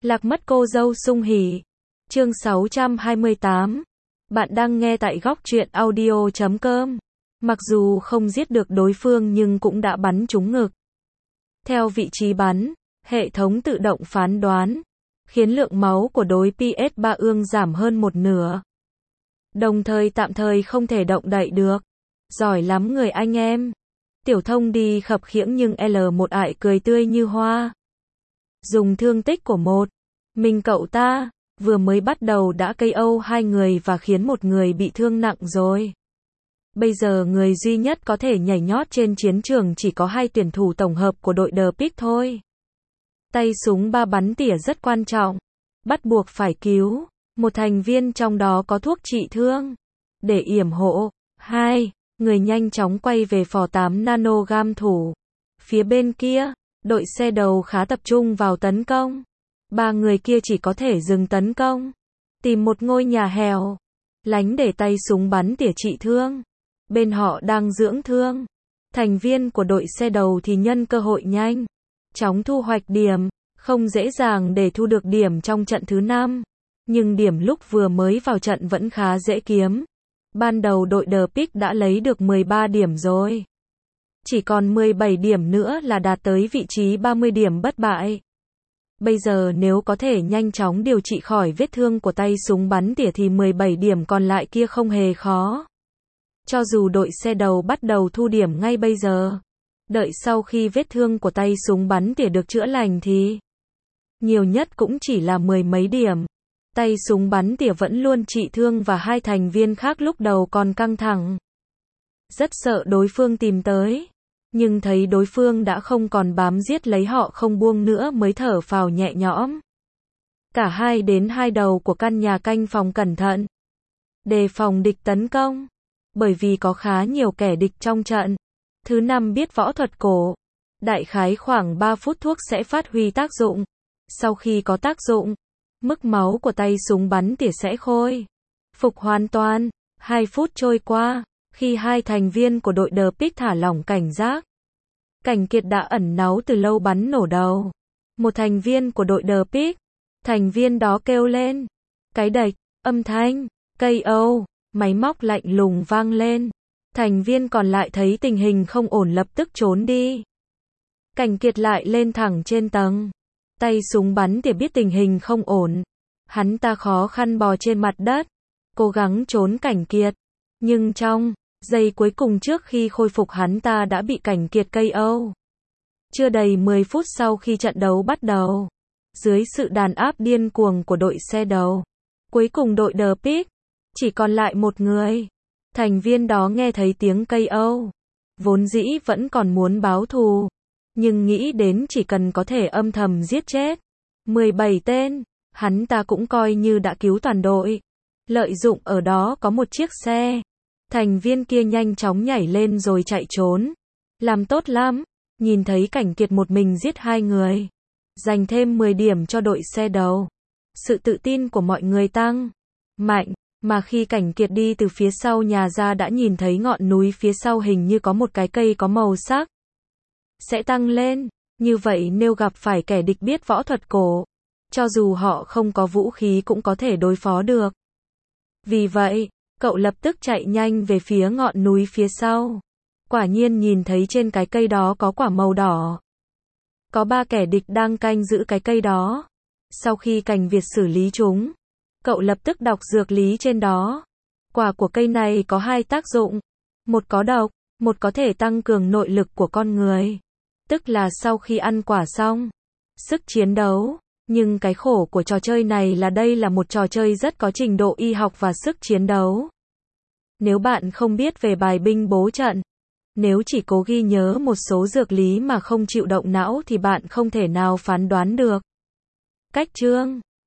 Lạc mất cô dâu sung hỉ. Chương 628. Bạn đang nghe tại góc truyện audio.com. Mặc dù không giết được đối phương nhưng cũng đã bắn trúng ngực. Theo vị trí bắn, hệ thống tự động phán đoán, khiến lượng máu của đối PS3 ương giảm hơn một nửa. Đồng thời tạm thời không thể động đậy được. Giỏi lắm người anh em. Tiểu Thông đi khập khiễng nhưng L1 ải cười tươi như hoa. Dùng thương tích của mình cậu ta, vừa mới bắt đầu đã KO hai người và khiến một người bị thương nặng rồi. Bây giờ người duy nhất có thể nhảy nhót trên chiến trường chỉ có hai tuyển thủ tổng hợp của đội The Pick thôi. Tay súng 3 bắn tỉa rất quan trọng. Bắt buộc phải cứu. Một thành viên trong đó có thuốc trị thương. Để yểm hộ. 2. Người nhanh chóng quay về phò 8 nanogam thủ. Phía bên kia, đội xe đầu khá tập trung vào tấn công. 3 người kia chỉ có thể dừng tấn công. Tìm một ngôi nhà hẻo lánh để tay súng bắn tỉa trị thương. Bên họ đang dưỡng thương. Thành viên của đội xe đầu thì nhân cơ hội nhanh chóng thu hoạch điểm. Không dễ dàng để thu được điểm trong trận thứ 5. Nhưng điểm lúc vừa mới vào trận vẫn khá dễ kiếm. Ban đầu đội The Pick đã lấy được 13 điểm rồi. Chỉ còn 17 điểm nữa là đạt tới vị trí 30 điểm bất bại. Bây giờ nếu có thể nhanh chóng điều trị khỏi vết thương của tay súng bắn tỉa thì 17 điểm còn lại kia không hề khó. Cho dù đội xe đầu bắt đầu thu điểm ngay bây giờ, đợi sau khi vết thương của tay súng bắn tỉa được chữa lành thì nhiều nhất cũng chỉ là 10 mấy điểm. Tay súng bắn tỉa vẫn luôn trị thương và hai thành viên khác lúc đầu còn căng thẳng. Rất sợ đối phương tìm tới. Nhưng thấy đối phương đã không còn bám giết lấy họ không buông nữa mới thở phào nhẹ nhõm. Cả hai đến hai đầu của căn nhà canh phòng cẩn thận. Đề phòng địch tấn công. Bởi vì có khá nhiều kẻ địch trong trận. Thứ 5 biết võ thuật cổ. Đại khái khoảng 3 phút thuốc sẽ phát huy tác dụng. Sau khi có tác dụng, mức máu của tay súng bắn tỉa sẽ khôi phục hoàn toàn. 2 phút trôi qua, khi hai thành viên của đội The Pick thả lỏng cảnh giác. Cảnh Kiệt đã ẩn náu từ lâu bắn nổ đầu một thành viên của đội The Pick. Thành viên đó kêu lên. Cái đạch, âm thanh, KO, máy móc lạnh lùng vang lên. Thành viên còn lại thấy tình hình không ổn lập tức trốn đi. Cảnh Kiệt lại lên thẳng trên tầng. Tay súng bắn tỉa biết tình hình không ổn. Hắn ta khó khăn bò trên mặt đất, cố gắng trốn Cảnh Kiệt. Nhưng trong giây cuối cùng trước khi khôi phục hắn ta đã bị Cảnh Kiệt KO. Chưa đầy 10 phút sau khi trận đấu bắt đầu, dưới sự đàn áp điên cuồng của đội xe đầu, cuối cùng đội The Pick chỉ còn lại một người. Thành viên đó nghe thấy tiếng KO, vốn dĩ vẫn còn muốn báo thù, nhưng nghĩ đến chỉ cần có thể âm thầm giết chết 17 tên, hắn ta cũng coi như đã cứu toàn đội. Lợi dụng ở đó có một chiếc xe. Thành viên kia nhanh chóng nhảy lên rồi chạy trốn. Làm tốt lắm. Nhìn thấy Cảnh Kiệt một mình giết hai người. Dành thêm 10 điểm cho đội xe đầu. Sự tự tin của mọi người tăng mạnh. Mà khi Cảnh Kiệt đi từ phía sau nhà ra đã nhìn thấy ngọn núi phía sau hình như có một cái cây có màu sắc. Sẽ tăng lên. Như vậy nếu gặp phải kẻ địch biết võ thuật cổ, cho dù họ không có vũ khí cũng có thể đối phó được. Vì vậy, cậu lập tức chạy nhanh về phía ngọn núi phía sau. Quả nhiên nhìn thấy trên cái cây đó có quả màu đỏ. Có 3 kẻ địch đang canh giữ cái cây đó. Sau khi Cảnh Việt xử lý chúng, cậu lập tức đọc dược lý trên đó. Quả của cây này có 2 tác dụng. Một có độc, một có thể tăng cường nội lực của con người. Tức là sau khi ăn quả xong, sức chiến đấu. Nhưng cái khổ của trò chơi này là đây là một trò chơi rất có trình độ y học và sức chiến đấu. Nếu bạn không biết về bài binh bố trận, nếu chỉ cố ghi nhớ một số dược lý mà không chịu động não thì bạn không thể nào phán đoán được. Cách chương